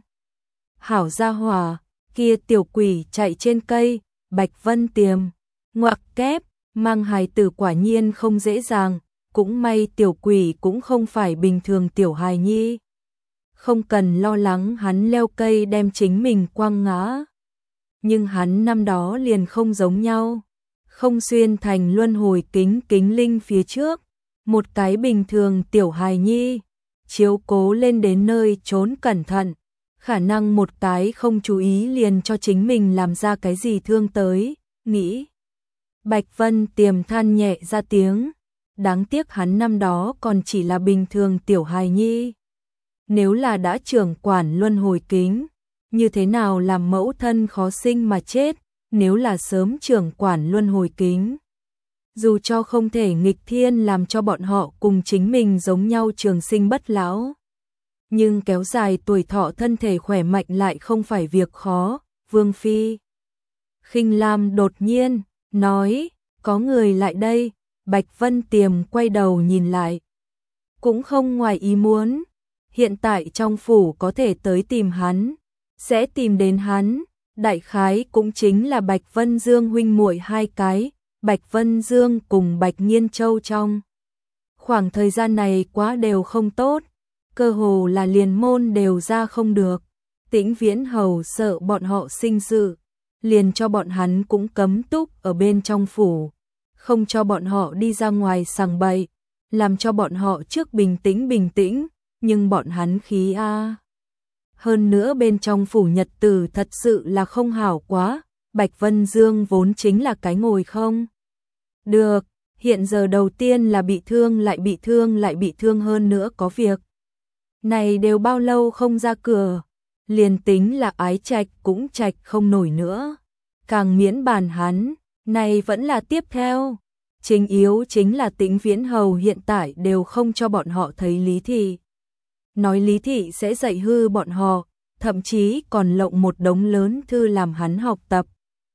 Hảo gia hỏa, kia tiểu quỷ chạy trên cây, Bạch Vân Tiềm, ngoặc kép, mang hài tử quả nhiên không dễ dàng, cũng may tiểu quỷ cũng không phải bình thường tiểu hài nhi. Không cần lo lắng hắn leo cây đem chính mình quăng ngã. Nhưng hắn năm đó liền không giống nhau, không xuyên thành luân hồi kính linh phía trước, một cái bình thường tiểu hài nhi, chiếu cố lên đến nơi trốn cẩn thận, khả năng một cái không chú ý liền cho chính mình làm ra cái gì thương tới, nghĩ. Bạch Vân Tiềm than nhẹ ra tiếng, đáng tiếc hắn năm đó còn chỉ là bình thường tiểu hài nhi. Nếu là đã trưởng quản luân hồi kính, như thế nào làm mẫu thân khó sinh mà chết, nếu là sớm trưởng quản luân hồi kính. Dù cho không thể nghịch thiên làm cho bọn họ cùng chính mình giống nhau trường sinh bất lão, nhưng kéo dài tuổi thọ thân thể khỏe mạnh lại không phải việc khó. Vương Phi Khinh Lam đột nhiên nói, có người lại đây. Bạch Vân Tiềm quay đầu nhìn lại, cũng không ngoài ý muốn, hiện tại trong phủ có thể tới tìm hắn, sẽ tìm đến hắn, đại khái cũng chính là Bạch Vân Dương huynh muội hai cái. Bạch Vân Dương cùng Bạch Nghiên Châu trong khoảng thời gian này quá đều không tốt, cơ hồ là liền môn đều ra không được. Tĩnh Viễn Hầu sợ bọn họ sinh sự, liền cho bọn hắn cũng cấm túc ở bên trong phủ, không cho bọn họ đi ra ngoài sằng bậy, làm cho bọn họ trước bình tĩnh, nhưng bọn hắn khí a. Hơn nữa bên trong phủ nhật tử thật sự là không hảo quá, Bạch Vân Dương vốn chính là cái ngồi không được, hiện giờ đầu tiên là bị thương lại bị thương hơn nữa có việc. Này đều bao lâu không ra cửa, liền tính là ái trạch cũng trạch không nổi nữa. Càng miễn bàn hắn, này vẫn là tiếp theo. Chính yếu chính là Tĩnh Viễn Hầu hiện tại đều không cho bọn họ thấy Lý Thị. Nói Lý Thị sẽ dạy hư bọn họ, thậm chí còn lộng một đống lớn thư làm hắn học tập.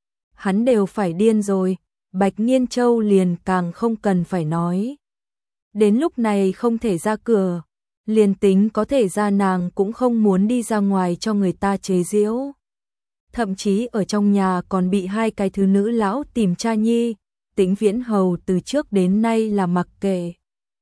Hắn đều phải điên rồi, Bạch Nghiên Châu liền càng không cần phải nói. Đến lúc này không thể ra cửa, liền tính có thể ra nàng cũng không muốn đi ra ngoài cho người ta chế giễu. Thậm chí ở trong nhà còn bị hai cái thứ nữ lão tìm cha nhi, Tĩnh Viễn Hầu từ trước đến nay là mặc kệ.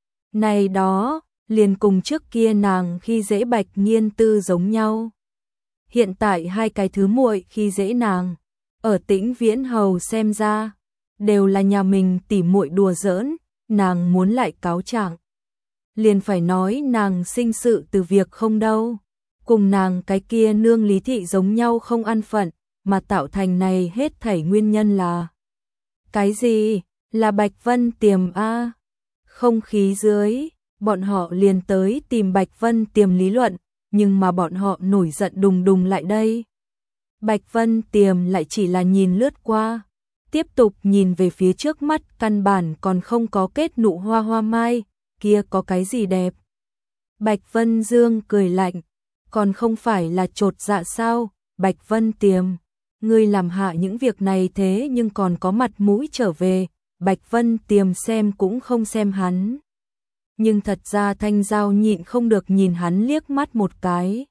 Này đó, liền cùng trước kia nàng khi dễ Bạch Nghiên Tư giống nhau. Hiện tại hai cái thứ muội khi dễ nàng, ở Tĩnh Viễn Hầu xem ra, đều là nhà mình tỉ muội đùa giỡn, nàng muốn lại cáo trạng, liền phải nói nàng sinh sự từ việc không đâu, cùng nàng cái kia nương Lý Thị giống nhau không ăn phận, mà tạo thành này hết thảy nguyên nhân là cái gì? Là Bạch Vân Tiềm a. Không khí dưới, bọn họ liền tới tìm Bạch Vân Tiềm lý luận, nhưng mà bọn họ nổi giận đùng đùng lại đây. Bạch Vân Tiềm lại chỉ là nhìn lướt qua, tiếp tục nhìn về phía trước mắt, căn bản còn không có kết nụ hoa hoa mai, kia có cái gì đẹp. Bạch Vân Dương cười lạnh, còn không phải là chột dạ sao? Bạch Vân Tiềm, ngươi làm hạ những việc này thế nhưng còn có mặt mũi trở về. Bạch Vân Tiềm xem cũng không xem hắn, nhưng thật ra Thanh Giao nhịn không được nhìn hắn liếc mắt một cái.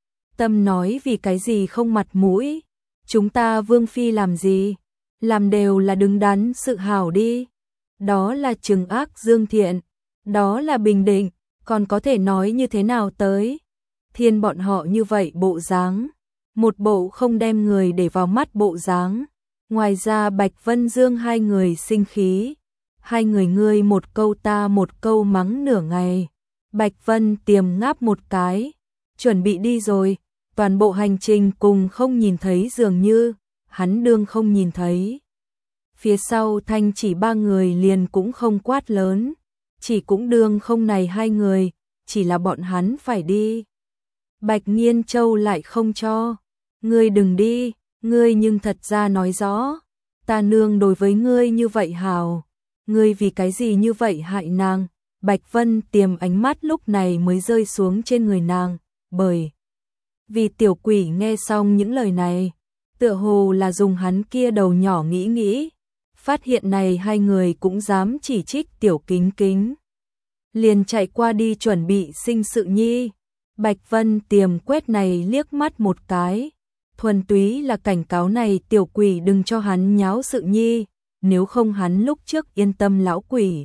Tâm nói vì cái gì không mặt mũi, chúng ta Vương Phi làm gì, làm đều là đứng đắn sự hảo đi, đó là trừng ác dương thiện, đó là bình định, còn có thể nói như thế nào tới. Thiên bọn họ như vậy bộ dáng, một bộ không đem người để vào mắt bộ dáng. Ngoài ra Bạch Vân Dương hai người sinh khí, hai người ngươi một câu ta một câu mắng nửa ngày. Bạch Vân Tiềm ngáp một cái, chuẩn bị đi rồi, toàn bộ hành trình cùng không nhìn thấy dường như, hắn đương không nhìn thấy. Phía sau Thanh Chỉ ba người liền cũng không quát lớn, chỉ cũng đương không này hai người, chỉ là bọn hắn phải đi. Bạch Nghiên Châu lại không cho, ngươi đừng đi, ngươi nhưng thật ra nói rõ, ta nương đối với ngươi như vậy hào, ngươi vì cái gì như vậy hại nàng. Bạch Vân Tiềm ánh mắt lúc này mới rơi xuống trên người nàng, bởi vì tiểu quỷ nghe xong những lời này, tựa hồ là dùng hắn kia đầu nhỏ nghĩ, phát hiện này hai người cũng dám chỉ trích tiểu kính kính. Liền chạy qua đi chuẩn bị sinh sự nhi. Bạch Vân Tiềm quét này liếc mắt một cái, thuần túy là cảnh cáo này tiểu quỷ đừng cho hắn nháo sự nhi, nếu không hắn lúc trước yên tâm lão quỷ.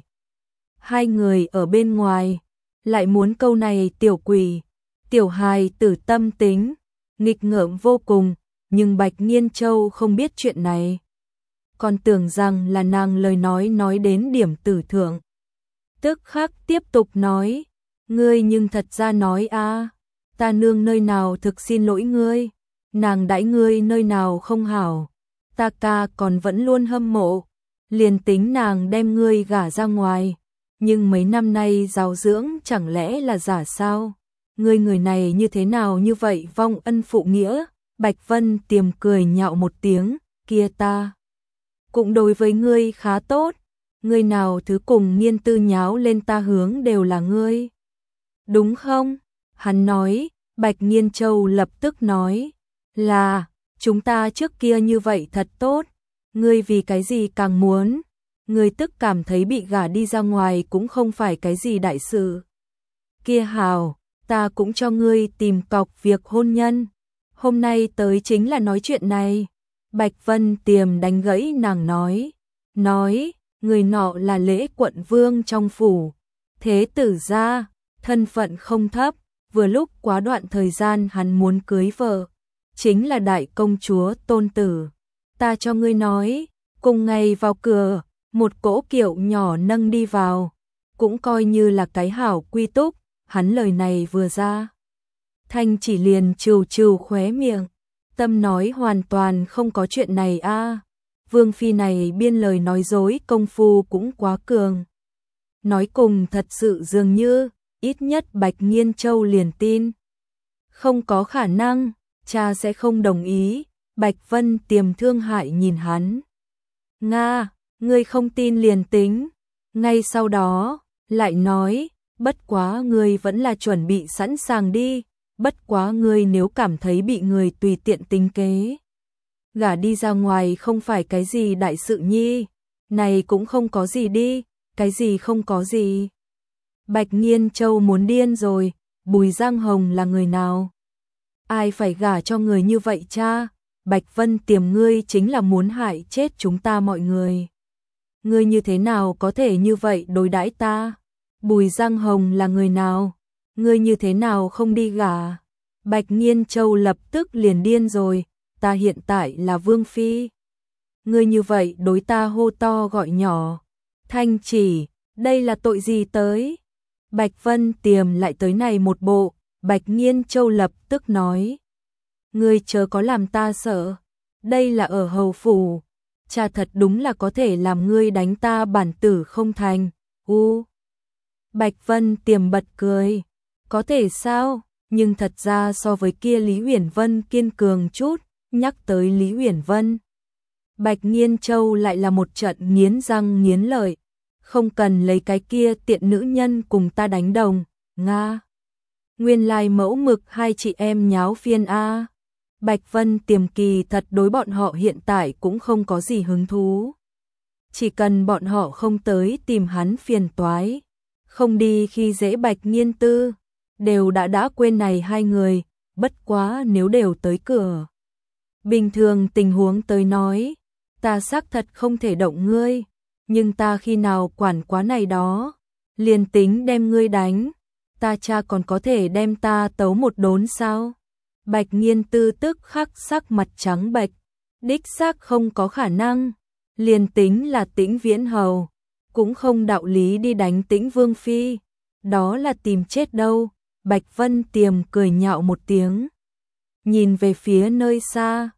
Hai người ở bên ngoài, lại muốn câu này tiểu quỷ, tiểu hài tử tâm tính, nghịch ngợm vô cùng, nhưng Bạch Nghiên Châu không biết chuyện này. Còn tưởng rằng là nàng lời nói đến điểm tử thượng. Tức khắc tiếp tục nói, ngươi nhưng thật ra nói a, ta nương nơi nào thực xin lỗi ngươi, nàng đãi ngươi nơi nào không hảo, ta ca còn vẫn luôn hâm mộ, liền tính nàng đem ngươi gả ra ngoài, nhưng mấy năm nay giáo dưỡng chẳng lẽ là giả sao? Ngươi người này như thế nào như vậy vong ân phụ nghĩa? Bạch Vân Tiềm cười nhạo một tiếng, kia ta cũng đối với ngươi khá tốt, ngươi nào thứ cùng Nghiên Tư nháo lên ta hướng đều là ngươi. Đúng không? Hắn nói, Bạch Nghiên Châu lập tức nói, là, chúng ta trước kia như vậy thật tốt, ngươi vì cái gì càng muốn, ngươi tức cảm thấy bị gả đi ra ngoài cũng không phải cái gì đại sự. Kia hào, ta cũng cho ngươi tìm cọc việc hôn nhân, hôm nay tới chính là nói chuyện này. Bạch Vân Tiềm đánh gãy nàng nói, người nọ là Lễ quận vương trong phủ, thế tử gia, thân phận không thấp, vừa lúc quá đoạn thời gian hắn muốn cưới vợ, chính là đại công chúa tôn tử. Ta cho ngươi nói, cùng ngày vào cửa, một cỗ kiệu nhỏ nâng đi vào, cũng coi như là cái hảo quy túc, hắn lời này vừa ra. Thanh Chỉ liền trừ khóe miệng, tâm nói hoàn toàn không có chuyện này a. Vương phi này biên lời nói dối công phu cũng quá cường. Nói cùng thật sự dường như, ít nhất Bạch Nghiên Châu liền tin. Không có khả năng, cha sẽ không đồng ý. Bạch Vân Tiềm thương hại nhìn hắn. Nga, ngươi không tin liền tính. Ngay sau đó, lại nói, bất quá ngươi vẫn là chuẩn bị sẵn sàng đi. Bất quá ngươi nếu cảm thấy bị người tùy tiện tính kế, gả đi ra ngoài không phải cái gì đại sự nhi, này cũng không có gì đi, cái gì không có gì. Bạch Nghiên Châu muốn điên rồi, Bùi Giang Hồng là người nào? Ai phải gả cho người như vậy cha? Bạch Vân Tiềm ngươi chính là muốn hại chết chúng ta mọi người. Ngươi như thế nào có thể như vậy đối đãi ta? Bùi Giang Hồng là người nào? Ngươi như thế nào không đi gả? Bạch Nghiên Châu lập tức liền điên rồi, ta hiện tại là vương phi. Ngươi như vậy đối ta hô to gọi nhỏ. Thanh Chỉ, đây là tội gì tới? Bạch Vân Tiềm lại tới này một bộ, Bạch Nghiên Châu lập tức nói. Ngươi chớ có làm ta sợ, đây là ở hầu phủ, cha thật đúng là có thể làm ngươi đánh ta bản tử không thành. Bạch Vân Tiềm bật cười, có thể sao, nhưng thật ra so với kia Lý Uyển Vân kiên cường chút, nhắc tới Lý Uyển Vân. Bạch Nghiên Châu lại là một trận nghiến răng nghiến lợi, không cần lấy cái kia tiện nữ nhân cùng ta đánh đồng, Nga. Nguyên lai mẫu mực hai chị em nháo phiên a. Bạch Vân Tiềm kỳ thật đối bọn họ hiện tại cũng không có gì hứng thú. Chỉ cần bọn họ không tới tìm hắn phiền toái, không đi khi dễ Bạch Nghiên Tư, đều đã quên này hai người, bất quá nếu đều tới cửa. Bình thường tình huống tới nói, ta xác thật không thể động ngươi, nhưng ta khi nào quản quá này đó, liền tính đem ngươi đánh, ta cha còn có thể đem ta tấu một đốn sao? Bạch Nghiên Tư tức khắc sắc mặt trắng bệch, đích xác không có khả năng, liền tính là Tĩnh Viễn Hầu, cũng không đạo lý đi đánh Tĩnh Vương Phi, đó là tìm chết đâu. Bạch Vân Tiềm cười nhạo một tiếng, nhìn về phía nơi xa,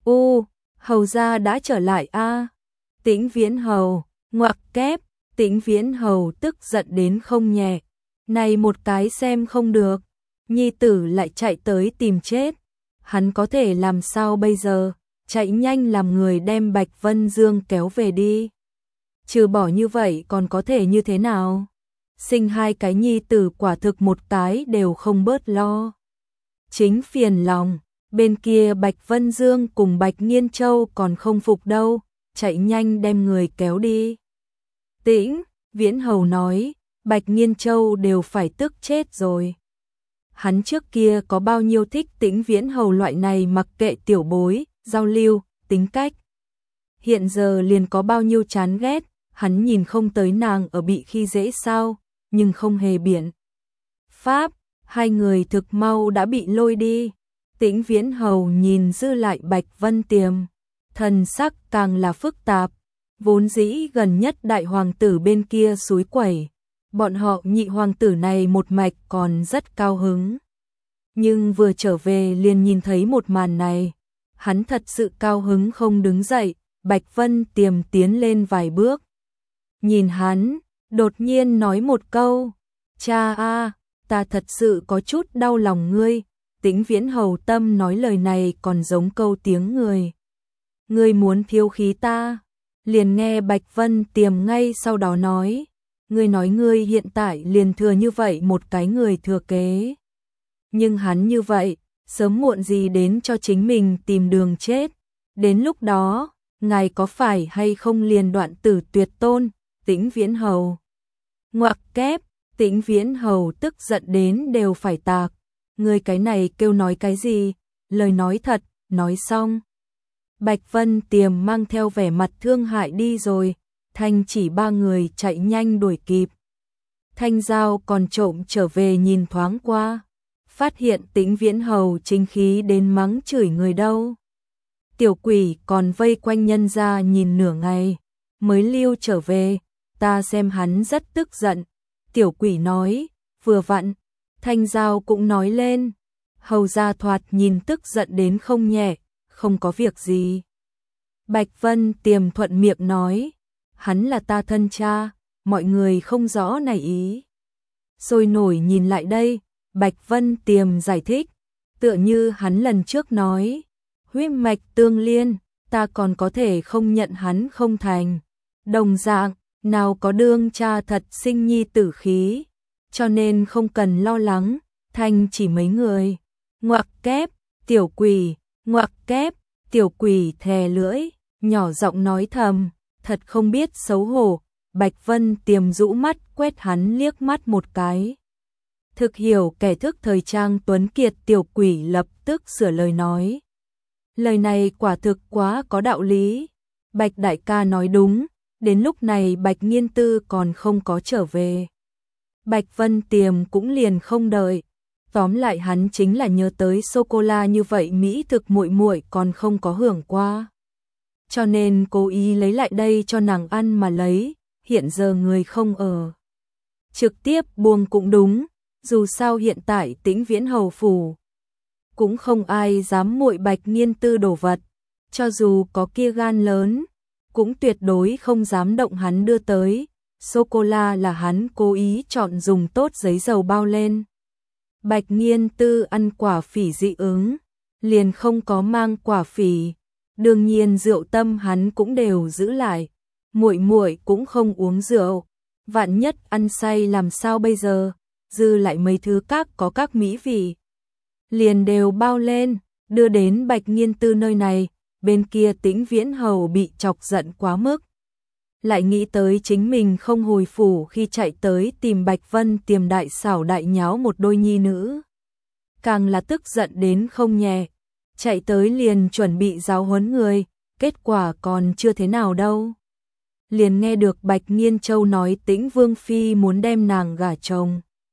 hầu gia đã trở lại a. Tĩnh Viễn Hầu, ngoặc kép, Tĩnh Viễn Hầu tức giận đến không nhẹ, này một cái xem không được, nhi tử lại chạy tới tìm chết, hắn có thể làm sao bây giờ, chạy nhanh làm người đem Bạch Vân Dương kéo về đi. Trừ bỏ như vậy còn có thể như thế nào? Sinh hai cái nhi tử quả thực một cái đều không bớt lo. Chính phiền lòng, bên kia Bạch Vân Dương cùng Bạch Nghiên Châu còn không phục đâu, chạy nhanh đem người kéo đi. Tĩnh Viễn Hầu nói, Bạch Nghiên Châu đều phải tức chết rồi. Hắn trước kia có bao nhiêu thích Tĩnh Viễn Hầu loại này mặc kệ tiểu bối, giao lưu, tính cách. Hiện giờ liền có bao nhiêu chán ghét, hắn nhìn không tới nàng ở bị khi dễ sao, nhưng không hề biện pháp, hai người thực mau đã bị lôi đi. Tĩnh Viễn Hầu nhìn dư lại Bạch Vân Tiềm, thần sắc càng là phức tạp, vốn dĩ gần nhất đại hoàng tử bên kia xúi quẩy, bọn họ nhị hoàng tử này một mạch còn rất cao hứng. Nhưng vừa trở về liền nhìn thấy một màn này, hắn thật sự cao hứng không đứng dậy. Bạch Vân Tiềm tiến lên vài bước, nhìn hắn, đột nhiên nói một câu, cha a, ta thật sự có chút đau lòng ngươi. Tĩnh Viễn Hầu tâm nói lời này còn giống câu tiếng người. Ngươi muốn thiếu khí ta, liền nghe Bạch Vân Tiềm ngay sau đó nói, ngươi nói ngươi hiện tại liền thừa như vậy một cái người thừa kế. Nhưng hắn như vậy, sớm muộn gì đến cho chính mình tìm đường chết, đến lúc đó, ngài có phải hay không liền đoạn tử tuyệt tôn. Tĩnh Viễn Hầu, ngoặc kép, Tĩnh Viễn Hầu tức giận đến đều phải tạc, ngươi cái này kêu nói cái gì, lời nói thật, nói xong. Bạch Vân Tiềm mang theo vẻ mặt thương hại đi rồi, Thanh chỉ ba người chạy nhanh đuổi kịp. Thanh Giao còn trộm trở về nhìn thoáng qua, phát hiện Tĩnh Viễn Hầu chính khí đến mắng chửi người đâu. Tiểu quỷ còn vây quanh nhân ra nhìn nửa ngày, mới lưu trở về, ta xem hắn rất tức giận. Tiểu quỷ nói, vừa vặn, Thanh Giao cũng nói lên, hầu gia thoạt nhìn tức giận đến không nhẹ, không có việc gì. Bạch Vân Tiềm thuận miệng nói, hắn là ta thân cha, mọi người không rõ này ý. Sôi nổi nhìn lại đây, Bạch Vân Tiềm giải thích, tựa như hắn lần trước nói, huyết mạch tương liên, ta còn có thể không nhận hắn không thành. Đồng dạng, nào có đương cha thật sinh nhi tử khí, cho nên không cần lo lắng, Thanh chỉ mấy người. Ngoặc kép, tiểu quỷ, ngoặc kép, tiểu quỷ thè lưỡi, nhỏ giọng nói thầm, thật không biết xấu hổ. Bạch Vân Tiềm rũ mắt quét hắn liếc mắt một cái. Thực hiểu kẻ thức thời trang tuấn kiệt tiểu quỷ lập tức sửa lời nói. Lời này quả thực quá có đạo lý. Bạch đại ca nói đúng, đến lúc này Bạch Nghiên Tư còn không có trở về. Bạch Vân Tiềm cũng liền không đợi. Tóm lại hắn chính là nhớ tới sô-cô-la như vậy mỹ thực muội muội còn không có hưởng qua. Cho nên cố ý lấy lại đây cho nàng ăn mà lấy, hiện giờ người không ở. Trực tiếp buông cũng đúng, dù sao hiện tại Tĩnh Viễn Hầu phủ cũng không ai dám muội Bạch Nghiên Tư đồ vật, cho dù có kia gan lớn, cũng tuyệt đối không dám động hắn đưa tới. Sô-cô-la là hắn cố ý chọn dùng tốt giấy dầu bao lên. Bạch Nghiên Tư ăn quả phỉ dị ứng, liền không có mang quả phỉ, đương nhiên rượu tâm hắn cũng đều giữ lại. Muội muội cũng không uống rượu, vạn nhất ăn say làm sao bây giờ, dư lại mấy thứ các có các mỹ vị. Liền đều bao lên, đưa đến Bạch Nghiên Tư nơi này, bên kia Tĩnh Viễn Hầu bị chọc giận quá mức. Lại nghĩ tới chính mình không hồi phủ khi chạy tới tìm Bạch Vân Tiềm đại xảo đại nháo một đôi nhi nữ. Càng là tức giận đến không nhẹ, chạy tới liền chuẩn bị giáo huấn người, kết quả còn chưa thế nào đâu. Liền nghe được Bạch Nghiên Châu nói Tĩnh Vương Phi muốn đem nàng gả chồng.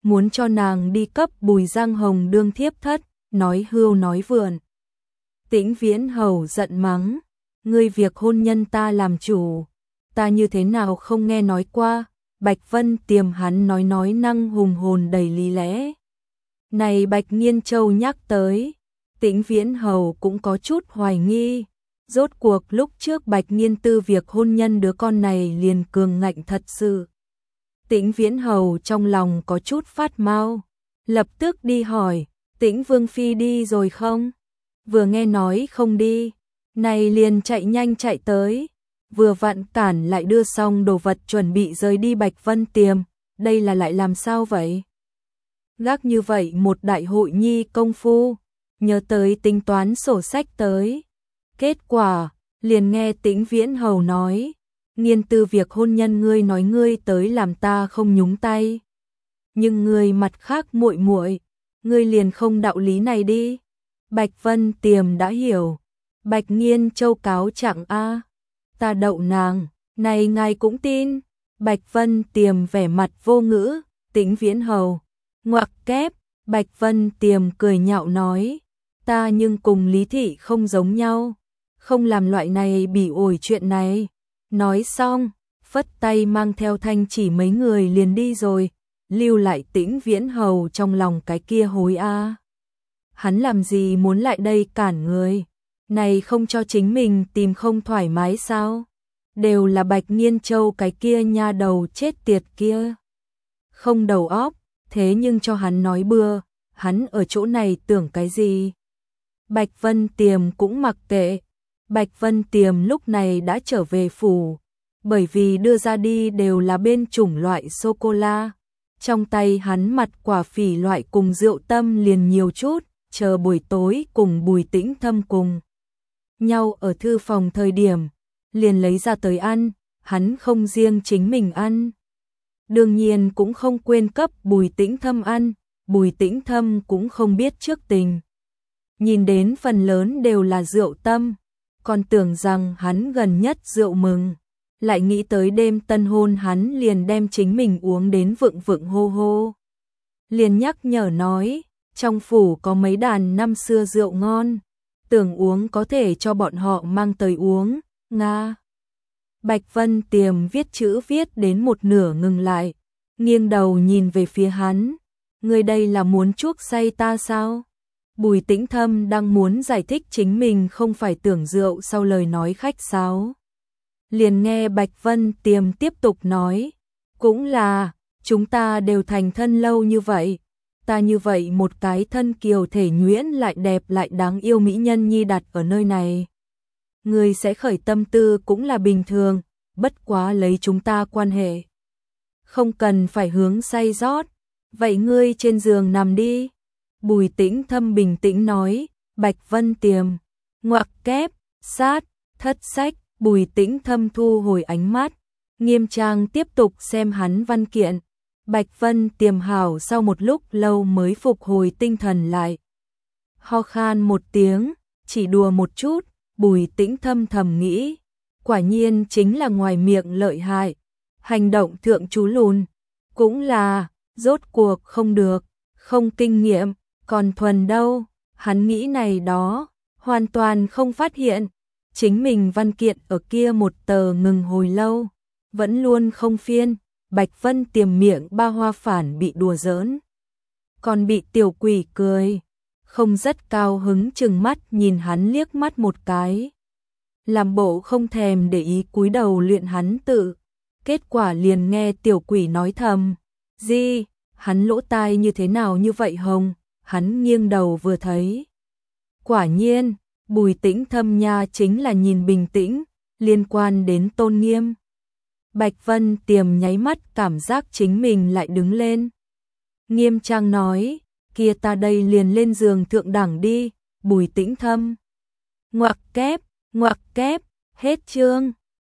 muốn cho nàng đi cấp Bùi Giang Hồng đương thiếp thất, nói hưu nói vượn. Tĩnh Viễn Hầu giận mắng, ngươi việc hôn nhân ta làm chủ, ta như thế nào không nghe nói qua. Bạch Vân Tiềm hắn nói năng hùng hồn đầy lý lẽ. Này Bạch Nghiên Châu nhắc tới, Tĩnh Viễn Hầu cũng có chút hoài nghi. Rốt cuộc lúc trước Bạch Nghiên Tư việc hôn nhân đứa con này liền cường ngạnh thật sự. Tĩnh Viễn Hầu trong lòng có chút phát mau, lập tức đi hỏi, Tĩnh Vương Phi đi rồi không? Vừa nghe nói không đi, này liền chạy nhanh chạy tới, vừa vặn cản lại đưa xong đồ vật chuẩn bị rời đi. Bạch Vân Tiềm, đây là lại làm sao vậy? Gác như vậy một đại hội nhi công phu, nhớ tới tính toán sổ sách tới. Kết quả, liền nghe Tĩnh Viễn Hầu nói, Nghiên Tư việc hôn nhân ngươi nói ngươi tới làm ta không nhúng tay. Nhưng ngươi mặt khác muội muội, ngươi liền không đạo lý này đi. Bạch Vân Tiềm đã hiểu, Bạch Nghiên Châu cáo trạng a, ta đậu nàng, này ngài cũng tin. Bạch Vân Tiềm vẻ mặt vô ngữ, Tĩnh Viễn Hầu, ngoặc kép. Bạch Vân Tiềm cười nhạo nói, ta nhưng cùng Lý Thị không giống nhau, không làm loại này bỉ ổi chuyện này. Nói xong, phất tay mang theo Thanh Chỉ mấy người liền đi rồi, lưu lại Tĩnh Viễn Hầu trong lòng cái kia hối a. Hắn làm gì muốn lại đây cản người, này không cho chính mình tìm không thoải mái sao? Đều là Bạch Nghiên Châu cái kia nha đầu chết tiệt kia. Không đầu óc, thế nhưng cho hắn nói bừa, hắn ở chỗ này tưởng cái gì? Bạch Vân Tiềm cũng mặc kệ. Bạch Vân Tiềm lúc này đã trở về phủ, bởi vì đưa ra đi đều là bên chủng loại sô-cô-la. Trong tay hắn mặt quả phỉ loại cùng rượu tâm liền nhiều chút, chờ buổi tối cùng Bùi Tĩnh Thâm cùng nhau ở thư phòng thời điểm, liền lấy ra tới ăn, hắn không riêng chính mình ăn. Đương nhiên cũng không quên cấp Bùi Tĩnh Thâm ăn, Bùi Tĩnh Thâm cũng không biết trước tình. Nhìn đến phần lớn đều là rượu tâm, còn tưởng rằng hắn gần nhất rượu mừng, lại nghĩ tới đêm tân hôn hắn liền đem chính mình uống đến vựng vựng hô hô. Liền nhắc nhở nói, trong phủ có mấy đàn năm xưa rượu ngon, tưởng uống có thể cho bọn họ mang tới uống, nga. Bạch Vân Tiềm viết chữ viết đến một nửa ngừng lại, nghiêng đầu nhìn về phía hắn, người đây là muốn chuốc say ta sao? Bùi Tĩnh Thâm đang muốn giải thích chính mình không phải tưởng rượu sau lời nói khách sáo. Liền nghe Bạch Vân Tiềm tiếp tục nói, cũng là, chúng ta đều thành thân lâu như vậy, ta như vậy một cái thân kiều thể nhuyễn lại đẹp lại đáng yêu mỹ nhân nhi đặt ở nơi này. Người sẽ khởi tâm tư cũng là bình thường, bất quá lấy chúng ta quan hệ. Không cần phải hướng say rót, vậy ngươi trên giường nằm đi. Bùi Tĩnh Thâm bình tĩnh nói, Bạch Vân Tiềm, ngoặc kép, sát, thất sách. Bùi Tĩnh Thâm thu hồi ánh mắt, nghiêm trang tiếp tục xem hắn văn kiện. Bạch Vân Tiềm hảo sau một lúc lâu mới phục hồi tinh thần lại. Ho khan một tiếng, chỉ đùa một chút, Bùi Tĩnh Thâm thầm nghĩ, quả nhiên chính là ngoài miệng lợi hại, hành động thượng chú lùn, cũng là, rốt cuộc không được, không kinh nghiệm, còn thuần đâu, hắn nghĩ này đó, hoàn toàn không phát hiện. Chính mình văn kiện ở kia một tờ ngừng hồi lâu, vẫn luôn không phiên. Bạch Vân Tiềm miệng ba hoa phản bị đùa giỡn, còn bị tiểu quỷ cười, không rất cao hứng chừng mắt nhìn hắn liếc mắt một cái, làm bộ không thèm để ý cúi đầu luyện hắn tự. Kết quả liền nghe tiểu quỷ nói thầm, gì, hắn lỗ tai như thế nào như vậy hồng? Hắn nghiêng đầu vừa thấy, quả nhiên Bùi Tĩnh Thâm nha chính là nhìn bình tĩnh, liên quan đến tôn nghiêm. Bạch Vân Tiềm nháy mắt cảm giác chính mình lại đứng lên. Nghiêm trang nói, kia ta đây liền lên giường thượng đẳng đi. Bùi Tĩnh Thâm, ngoặc kép, hết chương.